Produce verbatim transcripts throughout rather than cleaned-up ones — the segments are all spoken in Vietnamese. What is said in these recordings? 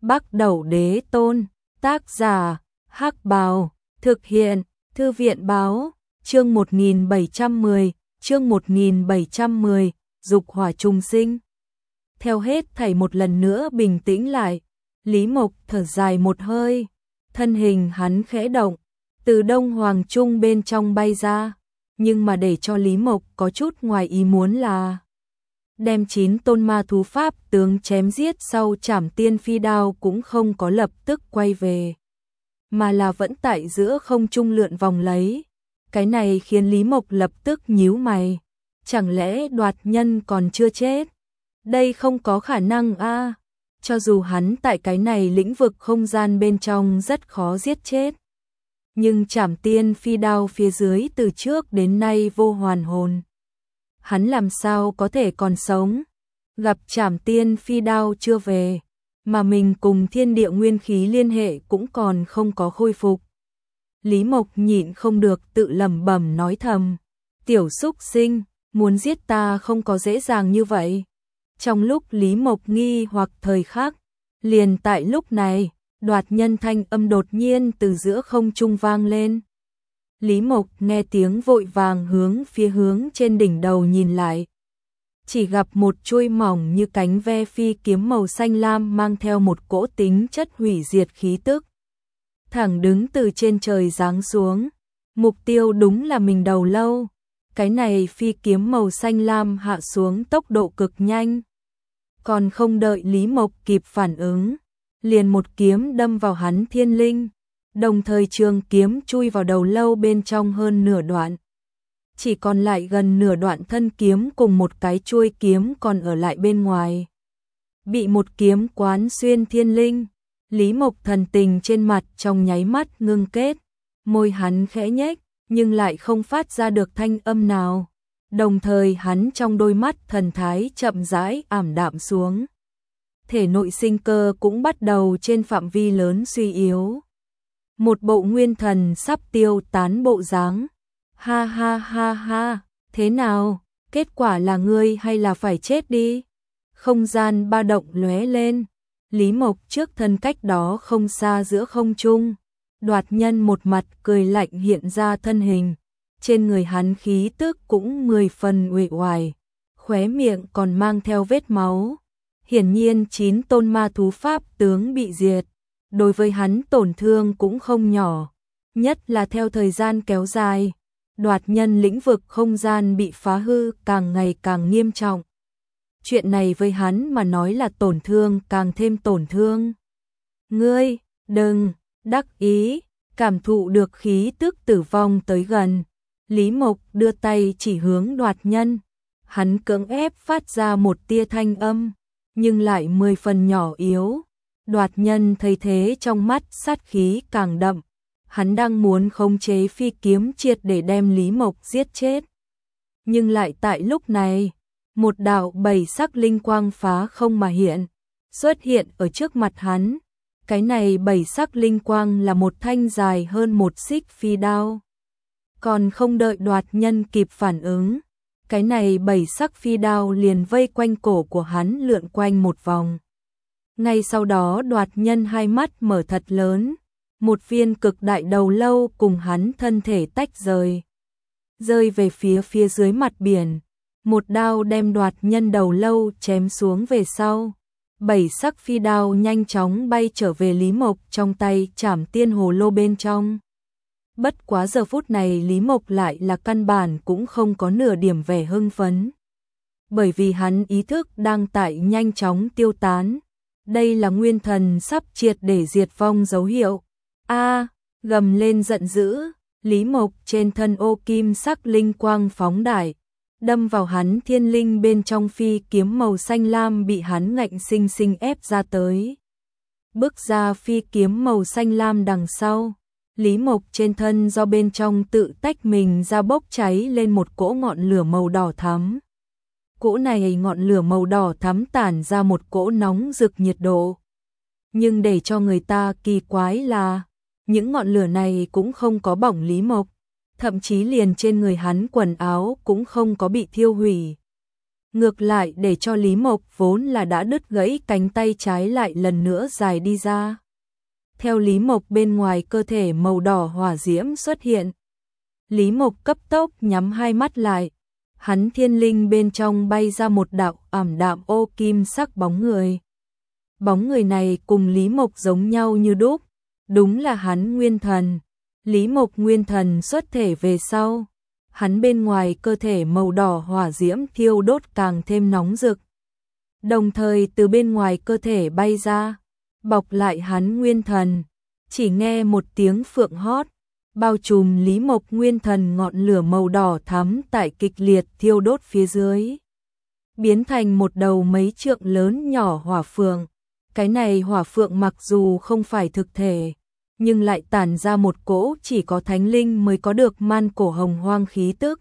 Bắc Đẩu Đế Tôn, tác giả, Hắc Bào, thực hiện, Thư viện báo, chương một nghìn bảy trăm mười, chương một nghìn bảy trăm mười, dục hỏa trùng sinh. Theo hết thảy một lần nữa bình tĩnh lại, Lý Mộc thở dài một hơi, thân hình hắn khẽ động, từ Đông Hoàng Trung bên trong bay ra, nhưng mà để cho Lý Mộc có chút ngoài ý muốn là đem chín tôn ma thú pháp tướng chém giết sau Trảm Tiên Phi Đao cũng không có lập tức quay về, mà là vẫn tại giữa không trung lượn vòng lấy. Cái này khiến Lý Mộc lập tức nhíu mày, chẳng lẽ Đoạt Nhân còn chưa chết? Đây không có khả năng a, à. Cho dù hắn tại cái này lĩnh vực không gian bên trong rất khó giết chết, nhưng Trảm Tiên Phi Đao phía dưới từ trước đến nay vô hoàn hồn, hắn làm sao có thể còn sống? Gặp Trảm Tiên Phi Đao chưa về, mà mình cùng thiên địa nguyên khí liên hệ cũng còn không có khôi phục. Lý Mộc nhịn không được tự lẩm bẩm nói thầm, tiểu xúc sinh, muốn giết ta không có dễ dàng như vậy. Trong lúc Lý Mộc nghi hoặc thời khắc, liền tại lúc này, Đoạt Nhân thanh âm đột nhiên từ giữa không trung vang lên. Lý Mộc nghe tiếng vội vàng hướng phía hướng trên đỉnh đầu nhìn lại. Chỉ gặp một chuôi mỏng như cánh ve phi kiếm màu xanh lam mang theo một cỗ tính chất hủy diệt khí tức, thẳng đứng từ trên trời giáng xuống. Mục tiêu đúng là mình đầu lâu. Cái này phi kiếm màu xanh lam hạ xuống tốc độ cực nhanh. Còn không đợi Lý Mộc kịp phản ứng, liền một kiếm đâm vào hắn thiên linh, đồng thời trường kiếm chui vào đầu lâu bên trong hơn nửa đoạn. Chỉ còn lại gần nửa đoạn thân kiếm cùng một cái chuôi kiếm còn ở lại bên ngoài. Bị một kiếm quán xuyên thiên linh, Lý Mộc thần tình trên mặt trong nháy mắt ngưng kết, môi hắn khẽ nhếch, nhưng lại không phát ra được thanh âm nào. Đồng thời hắn trong đôi mắt thần thái chậm rãi ảm đạm xuống. Thể nội sinh cơ cũng bắt đầu trên phạm vi lớn suy yếu. Một bộ nguyên thần sắp tiêu tán bộ dáng. Ha ha ha ha, thế nào? Kết quả là ngươi hay là phải chết đi? Không gian ba động lóe lên. Lý Mộc trước thân cách đó không xa giữa không trung. Đoạt Nhân một mặt cười lạnh hiện ra thân hình. Trên người hắn khí tức cũng mười phần uể oải, khóe miệng còn mang theo vết máu. Hiển nhiên chín tôn ma thú pháp tướng bị diệt, đối với hắn tổn thương cũng không nhỏ, nhất là theo thời gian kéo dài, Đoạt Nhân lĩnh vực không gian bị phá hư càng ngày càng nghiêm trọng. Chuyện này với hắn mà nói là tổn thương càng thêm tổn thương. Ngươi, đừng, đắc ý, cảm thụ được khí tức tử vong tới gần. Lý Mộc đưa tay chỉ hướng Đoạt Nhân, hắn cưỡng ép phát ra một tia thanh âm, nhưng lại mười phần nhỏ yếu. Đoạt Nhân thấy thế trong mắt sát khí càng đậm, hắn đang muốn khống chế phi kiếm triệt để đem Lý Mộc giết chết. Nhưng lại tại lúc này, một đạo bảy sắc linh quang phá không mà hiện, xuất hiện ở trước mặt hắn. Cái này bảy sắc linh quang là một thanh dài hơn một xích phi đao. Còn không đợi Đoạt Nhân kịp phản ứng, cái này bảy sắc phi đao liền vây quanh cổ của hắn lượn quanh một vòng. Ngay sau đó Đoạt Nhân hai mắt mở thật lớn, một viên cực đại đầu lâu cùng hắn thân thể tách rời, rơi về phía phía dưới mặt biển. Một đao đem Đoạt Nhân đầu lâu chém xuống về sau. Bảy sắc phi đao nhanh chóng bay trở về Lý Mộc trong tay Trảm Tiên hồ lô bên trong. Bất quá giờ phút này Lý Mộc lại là căn bản cũng không có nửa điểm vẻ hưng phấn. Bởi vì hắn ý thức đang tại nhanh chóng tiêu tán. Đây là nguyên thần sắp triệt để diệt vong dấu hiệu. A, gầm lên giận dữ, Lý Mộc trên thân ô kim sắc linh quang phóng đại, đâm vào hắn thiên linh bên trong phi kiếm màu xanh lam bị hắn ngạnh sinh sinh ép ra tới. Bước ra phi kiếm màu xanh lam đằng sau, Lý Mộc trên thân do bên trong tự tách mình ra bốc cháy lên một cỗ ngọn lửa màu đỏ thắm. Cỗ này ngọn lửa màu đỏ thắm tản ra một cỗ nóng rực nhiệt độ. Nhưng để cho người ta kỳ quái là, những ngọn lửa này cũng không có bỏng Lý Mộc, thậm chí liền trên người hắn quần áo cũng không có bị thiêu hủy. Ngược lại để cho Lý Mộc vốn là đã đứt gãy cánh tay trái lại lần nữa dài đi ra. Theo Lý Mộc bên ngoài cơ thể màu đỏ hỏa diễm xuất hiện. Lý Mộc cấp tốc nhắm hai mắt lại. Hắn thiên linh bên trong bay ra một đạo ảm đạm ô kim sắc bóng người. Bóng người này cùng Lý Mộc giống nhau như đúc. Đúng là hắn nguyên thần. Lý Mộc nguyên thần xuất thể về sau. Hắn bên ngoài cơ thể màu đỏ hỏa diễm thiêu đốt càng thêm nóng rực. Đồng thời từ bên ngoài cơ thể bay ra, bọc lại hắn nguyên thần. Chỉ nghe một tiếng phượng hót, bao trùm Lý Mộc nguyên thần ngọn lửa màu đỏ thắm tại kịch liệt thiêu đốt phía dưới. Biến thành một đầu mấy trượng lớn nhỏ hỏa phượng. Cái này hỏa phượng mặc dù không phải thực thể, nhưng lại tản ra một cỗ chỉ có thánh linh mới có được man cổ hồng hoang khí tức.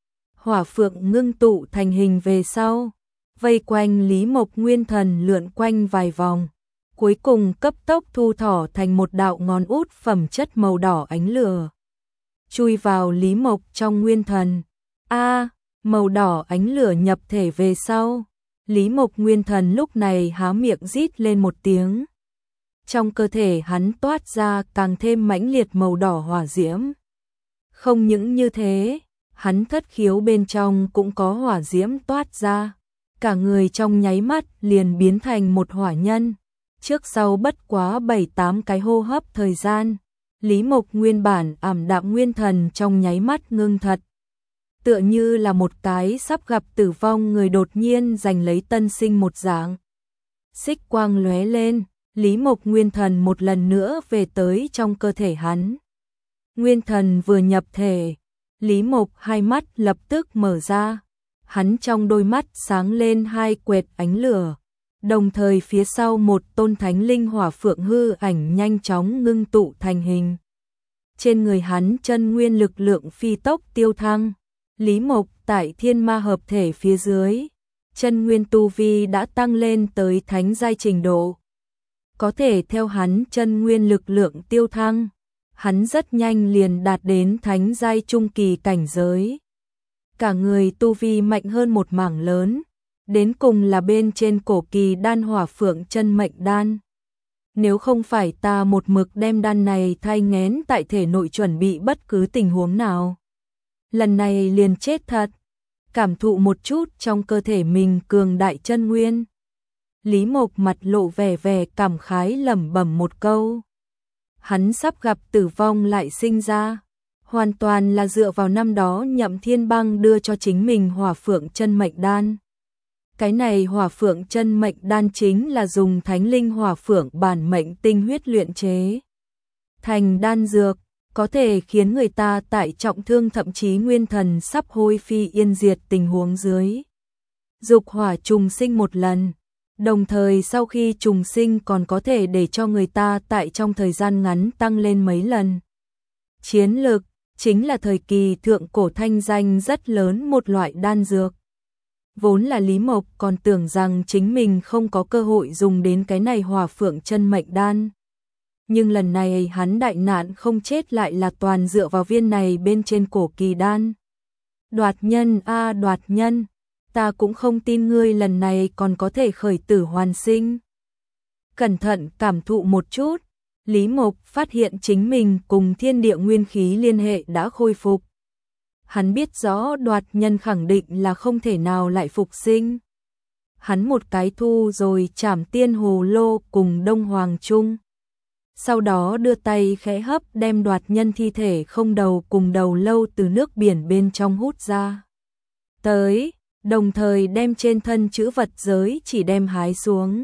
Hỏa phượng ngưng tụ thành hình về sau, vây quanh Lý Mộc nguyên thần lượn quanh vài vòng, cuối cùng cấp tốc thu thỏ thành một đạo ngón út phẩm chất màu đỏ ánh lửa. Chui vào Lý Mộc trong nguyên thần. A, màu đỏ ánh lửa nhập thể về sau, Lý Mộc nguyên thần lúc này há miệng rít lên một tiếng. Trong cơ thể hắn toát ra càng thêm mãnh liệt màu đỏ hỏa diễm. Không những như thế, hắn thất khiếu bên trong cũng có hỏa diễm toát ra. Cả người trong nháy mắt liền biến thành một hỏa nhân. Trước sau bất quá bảy tám cái hô hấp thời gian, Lý Mộc nguyên bản ảm đạm nguyên thần trong nháy mắt ngưng thật. Tựa như là một cái sắp gặp tử vong người đột nhiên giành lấy tân sinh một dạng. Xích quang lóe lên. Lý Mộc nguyên thần một lần nữa về tới trong cơ thể hắn. Nguyên thần vừa nhập thể, Lý Mộc hai mắt lập tức mở ra. Hắn trong đôi mắt sáng lên hai quệt ánh lửa. Đồng thời phía sau một tôn thánh linh hỏa phượng hư ảnh nhanh chóng ngưng tụ thành hình. Trên người hắn chân nguyên lực lượng phi tốc tiêu thăng. Lý Mộc tại thiên ma hợp thể phía dưới. Chân nguyên tu vi đã tăng lên tới thánh giai trình độ. Có thể theo hắn chân nguyên lực lượng tiêu thăng, hắn rất nhanh liền đạt đến thánh giai trung kỳ cảnh giới. Cả người tu vi mạnh hơn một mảng lớn, đến cùng là bên trên cổ kỳ đan hỏa phượng chân mệnh đan. Nếu không phải ta một mực đem đan này thai nghén tại thể nội chuẩn bị bất cứ tình huống nào, lần này liền chết thật. Cảm thụ một chút trong cơ thể mình cường đại chân nguyên. Lý Mộc mặt lộ vẻ vẻ cảm khái lẩm bẩm một câu. Hắn sắp gặp tử vong lại sinh ra, hoàn toàn là dựa vào năm đó Nhậm Thiên Băng đưa cho chính mình hỏa phượng chân mệnh đan. Cái này hỏa phượng chân mệnh đan chính là dùng thánh linh hỏa phượng bản mệnh tinh huyết luyện chế. Thành đan dược, có thể khiến người ta tại trọng thương thậm chí nguyên thần sắp hôi phi yên diệt tình huống dưới. Dục hỏa trùng sinh một lần. Đồng thời sau khi trùng sinh còn có thể để cho người ta tại trong thời gian ngắn tăng lên mấy lần. Chiến lực chính là thời kỳ thượng cổ thanh danh rất lớn một loại đan dược. Vốn là Lý Mộc còn tưởng rằng chính mình không có cơ hội dùng đến cái này hỏa phượng chân mệnh đan. Nhưng lần này hắn đại nạn không chết lại là toàn dựa vào viên này bên trên cổ kỳ đan. Đoạt nhân a đoạt nhân. Ta cũng không tin ngươi lần này còn có thể khởi tử hoàn sinh. Cẩn thận cảm thụ một chút, Lý Mộc phát hiện chính mình cùng thiên địa nguyên khí liên hệ đã khôi phục. Hắn biết rõ đoạt nhân khẳng định là không thể nào lại phục sinh. Hắn một cái thu rồi Trảm Tiên Hồ Lô cùng Đông Hoàng Trung. Sau đó đưa tay khẽ hấp đem đoạt nhân thi thể không đầu cùng đầu lâu từ nước biển bên trong hút ra. Tới. Đồng thời đem trên thân chữ vật giới chỉ đem hái xuống.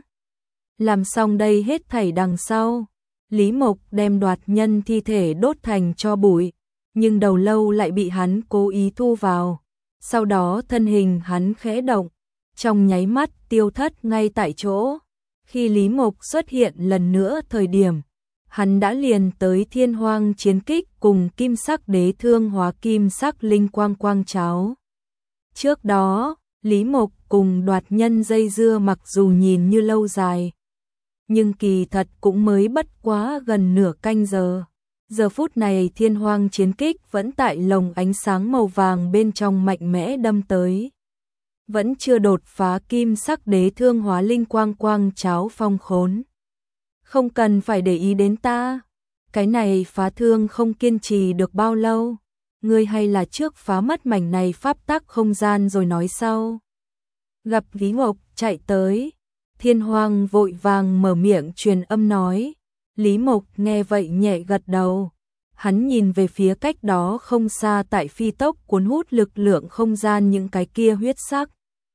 Làm xong đây hết thảy đằng sau, Lý Mộc đem đoạt nhân thi thể đốt thành tro bụi, nhưng đầu lâu lại bị hắn cố ý thu vào. Sau đó thân hình hắn khẽ động, trong nháy mắt tiêu thất ngay tại chỗ. Khi Lý Mộc xuất hiện lần nữa thời điểm, hắn đã liền tới Thiên Hoang chiến kích cùng kim sắc đế thương hóa kim sắc linh quang quang cháo. Trước đó, Lý Mộc cùng đoạt nhân dây dưa mặc dù nhìn như lâu dài, nhưng kỳ thật cũng mới bất quá gần nửa canh giờ. Giờ phút này Thiên Hoang chiến kích vẫn tại lồng ánh sáng màu vàng bên trong mạnh mẽ đâm tới. vẫn chưa đột phá kim sắc đế thương hóa linh quang quang cháo phong khốn. Không cần phải để ý đến ta, cái này phá thương không kiên trì được bao lâu, ngươi hay là trước phá mất mảnh này pháp tắc không gian rồi nói sau. Gặp Lý Mộc chạy tới, Thiên Hoang vội vàng mở miệng truyền âm nói. Lý Mộc nghe vậy nhẹ gật đầu, hắn nhìn về phía cách đó không xa tại phi tốc cuốn hút lực lượng không gian những cái kia huyết sắc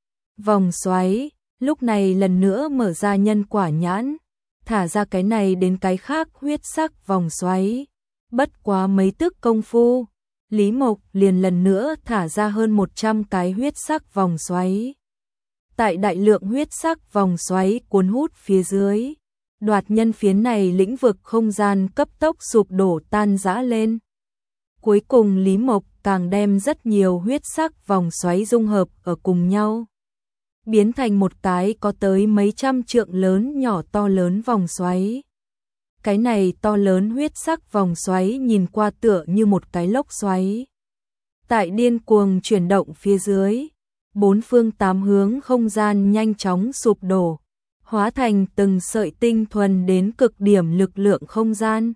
vòng xoáy, lúc này lần nữa mở ra nhân quả nhãn, thả ra cái này đến cái khác huyết sắc vòng xoáy. Bất quá mấy tức công phu, Lý Mộc liền lần nữa thả ra hơn một trăm cái huyết sắc vòng xoáy. Tại đại lượng huyết sắc vòng xoáy cuốn hút phía dưới, đoạt nhân phiến này lĩnh vực không gian cấp tốc sụp đổ tan rã lên. Cuối cùng Lý Mộc càng đem rất nhiều huyết sắc vòng xoáy dung hợp ở cùng nhau, biến thành một cái có tới mấy trăm trượng lớn nhỏ to lớn vòng xoáy. Cái này to lớn huyết sắc vòng xoáy nhìn qua tựa như một cái lốc xoáy. Tại điên cuồng chuyển động phía dưới, bốn phương tám hướng không gian nhanh chóng sụp đổ, hóa thành từng sợi tinh thuần đến cực điểm lực lượng không gian,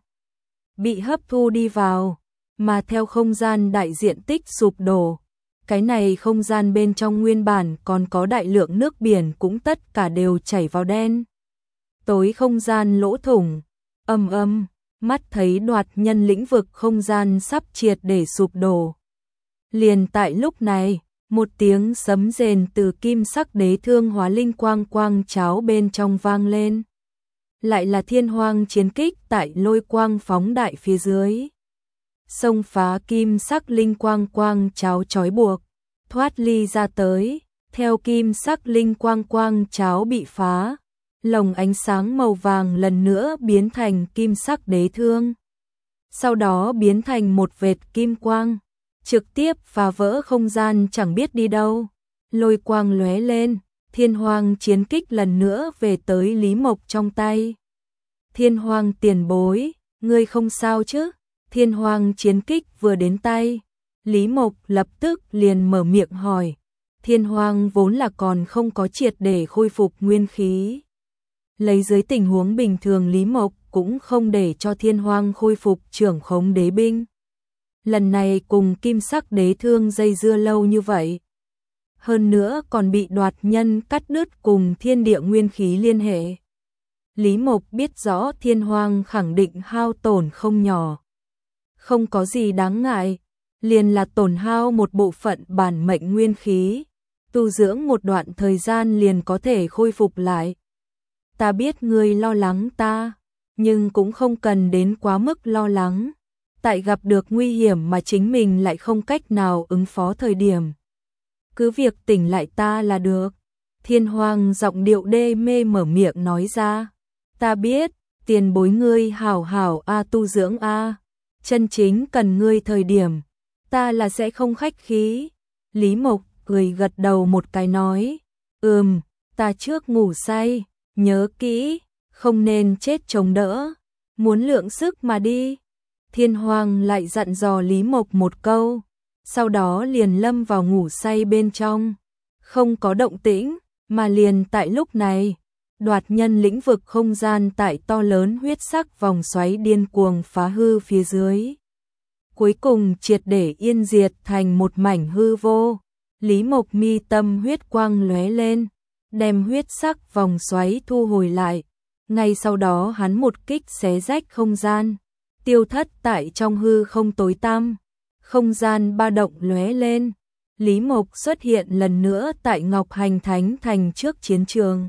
bị hấp thu đi vào, mà theo không gian đại diện tích sụp đổ, cái này không gian bên trong nguyên bản còn có đại lượng nước biển cũng tất cả đều chảy vào đen tối không gian lỗ thủng. Âm âm, mắt thấy đoạt nhân lĩnh vực không gian sắp triệt để sụp đổ. Liền tại lúc này, một tiếng sấm rền từ kim sắc đế thương hóa linh quang quang cháo bên trong vang lên. Lại là Thiên Hoang chiến kích tại lôi quang phóng đại phía dưới. Xông phá kim sắc linh quang quang cháo trói buộc, thoát ly ra tới, theo kim sắc linh quang quang cháo bị phá. Lồng ánh sáng màu vàng lần nữa biến thành kim sắc đế thương. Sau đó biến thành một vệt kim quang, trực tiếp phá vỡ không gian chẳng biết đi đâu. Lôi quang lóe lên, Thiên Hoang chiến kích lần nữa về tới Lý Mộc trong tay. Thiên Hoang tiền bối, ngươi không sao chứ? Thiên Hoang chiến kích vừa đến tay, Lý Mộc lập tức liền mở miệng hỏi. Thiên Hoang vốn là còn không có triệt để khôi phục nguyên khí. Lấy dưới tình huống bình thường Lý Mộc cũng không để cho Thiên Hoang khôi phục trưởng khống đế binh. Lần này cùng kim sắc đế thương dây dưa lâu như vậy. Hơn nữa còn bị đoạt nhân cắt đứt cùng thiên địa nguyên khí liên hệ. Lý Mộc biết rõ Thiên Hoang khẳng định hao tổn không nhỏ. Không có gì đáng ngại, liền là tổn hao một bộ phận bản mệnh nguyên khí. Tu dưỡng một đoạn thời gian liền có thể khôi phục lại. Ta biết ngươi lo lắng ta, nhưng cũng không cần đến quá mức lo lắng. Tại gặp được nguy hiểm mà chính mình lại không cách nào ứng phó thời điểm, cứ việc tỉnh lại ta là được. Thiên Hoang giọng điệu đê mê mở miệng nói ra. Ta biết, tiền bối ngươi hảo hảo a tu dưỡng a, chân chính cần ngươi thời điểm, ta là sẽ không khách khí. Lý Mộc cười gật đầu một cái nói, ừm, ta trước ngủ say. Nhớ kỹ, không nên chết chống đỡ, muốn lượng sức mà đi. Thiên Hoang lại dặn dò Lý Mộc một câu, sau đó liền lâm vào ngủ say bên trong, không có động tĩnh, mà liền tại lúc này, đoạt nhân lĩnh vực không gian tại to lớn huyết sắc vòng xoáy điên cuồng phá hư phía dưới. Cuối cùng triệt để yên diệt thành một mảnh hư vô. Lý Mộc mi tâm huyết quang lóe lên, đem huyết sắc vòng xoáy thu hồi lại. Ngay sau đó hắn một kích xé rách không gian, tiêu thất tại trong hư không tối tăm. Không gian ba động lóe lên, Lý Mộc xuất hiện lần nữa tại Ngọc Hành Thánh Thành trước chiến trường.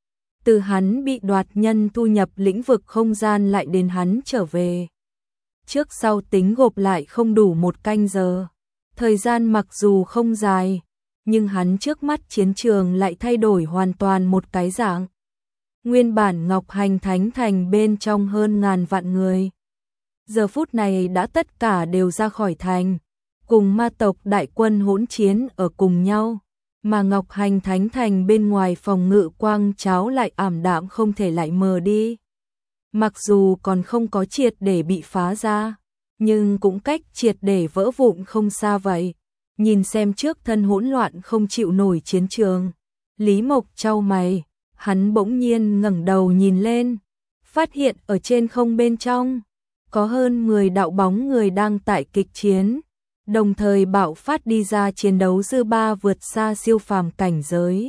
Từ hắn bị đoạt nhân thu nhập lĩnh vực không gian lại đến hắn trở về, trước sau tính gộp lại không đủ một canh giờ. Thời gian mặc dù không dài, nhưng hắn trước mắt chiến trường lại thay đổi hoàn toàn một cái dạng. Nguyên bản Ngọc Hành Thánh Thành bên trong hơn ngàn vạn người, giờ phút này đã tất cả đều ra khỏi thành, cùng ma tộc đại quân hỗn chiến ở cùng nhau, mà Ngọc Hành Thánh Thành bên ngoài phòng ngự quang cháo lại ảm đạm không thể lại mờ đi. Mặc dù còn không có triệt để bị phá ra, nhưng cũng cách triệt để vỡ vụn không xa vậy. nhìn xem trước thân hỗn loạn không chịu nổi chiến trường. Lý Mộc chau mày, hắn bỗng nhiên ngẩng đầu nhìn lên, phát hiện ở trên không bên trong, có hơn mười đạo bóng người đang tại kịch chiến, đồng thời bạo phát đi ra chiến đấu dư ba vượt xa siêu phàm cảnh giới.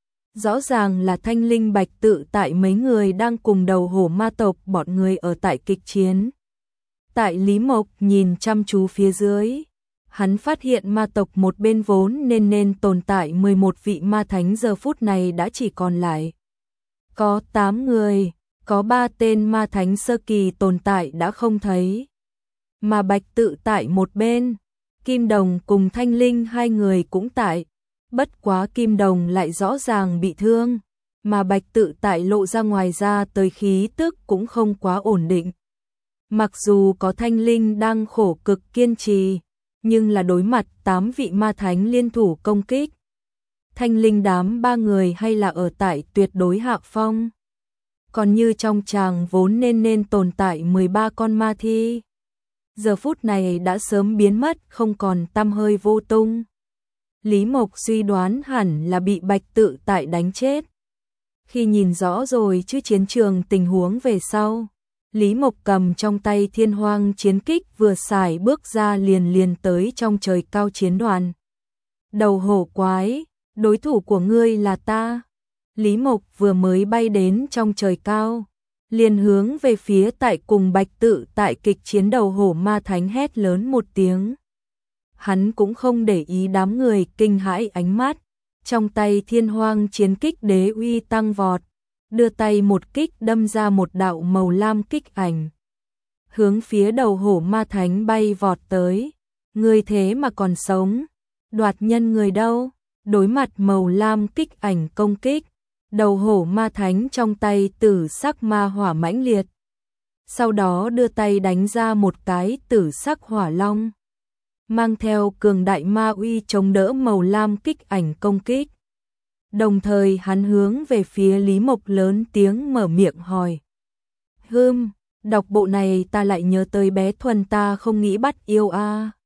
Rõ ràng là Thanh Linh Bạch Tự Tại mấy người đang cùng đầu hổ ma tộc bọn người ở tại kịch chiến. Tại Lý Mộc nhìn chăm chú phía dưới, hắn phát hiện ma tộc một bên vốn nên nên tồn tại mười một vị ma thánh giờ phút này đã chỉ còn lại có tám người, có ba tên ma thánh sơ kỳ tồn tại đã không thấy. Mà Bạch Tự Tại một bên, Kim Đồng cùng Thanh Linh hai người cũng tại, bất quá Kim Đồng lại rõ ràng bị thương, mà Bạch Tự Tại lộ ra ngoài ra tới khí tức cũng không quá ổn định. Mặc dù có Thanh Linh đang khổ cực kiên trì, nhưng là đối mặt tám vị ma thánh liên thủ công kích. Thanh Linh đám ba người hay là ở tại tuyệt đối hạ phong. Còn như trong tràng vốn nên nên tồn tại mười ba con ma thi, giờ phút này đã sớm biến mất không còn tăm hơi vô tung. Lý Mộc suy đoán hẳn là bị Bạch Tự Tại đánh chết. Khi nhìn rõ rồi chứ chiến trường tình huống về sau, Lý Mộc cầm trong tay Thiên Hoang chiến kích vừa xài bước ra liền liền tới trong trời cao chiến đoàn. Đầu hổ quái, đối thủ của ngươi là ta. Lý Mộc vừa mới bay đến trong trời cao, liền hướng về phía tại cùng Bạch Tự Tại kịch chiến đầu hổ ma thánh hét lớn một tiếng. Hắn cũng không để ý đám người kinh hãi ánh mắt, trong tay Thiên Hoang chiến kích đế uy tăng vọt, đưa tay một kích đâm ra một đạo màu lam kích ảnh, hướng phía đầu hổ ma thánh bay vọt tới. Người thế mà còn sống, đoạt nhân người đâu? Đối mặt màu lam kích ảnh công kích, đầu hổ ma thánh trong tay tử sắc ma hỏa mãnh liệt, sau đó đưa tay đánh ra một cái tử sắc hỏa long, mang theo cường đại ma uy chống đỡ màu lam kích ảnh công kích. Đồng thời hắn hướng về phía Lý Mộc lớn tiếng mở miệng hỏi. Hừm, đọc bộ này ta lại nhớ tới bé Thuần ta không nghĩ bắt yêu a. À.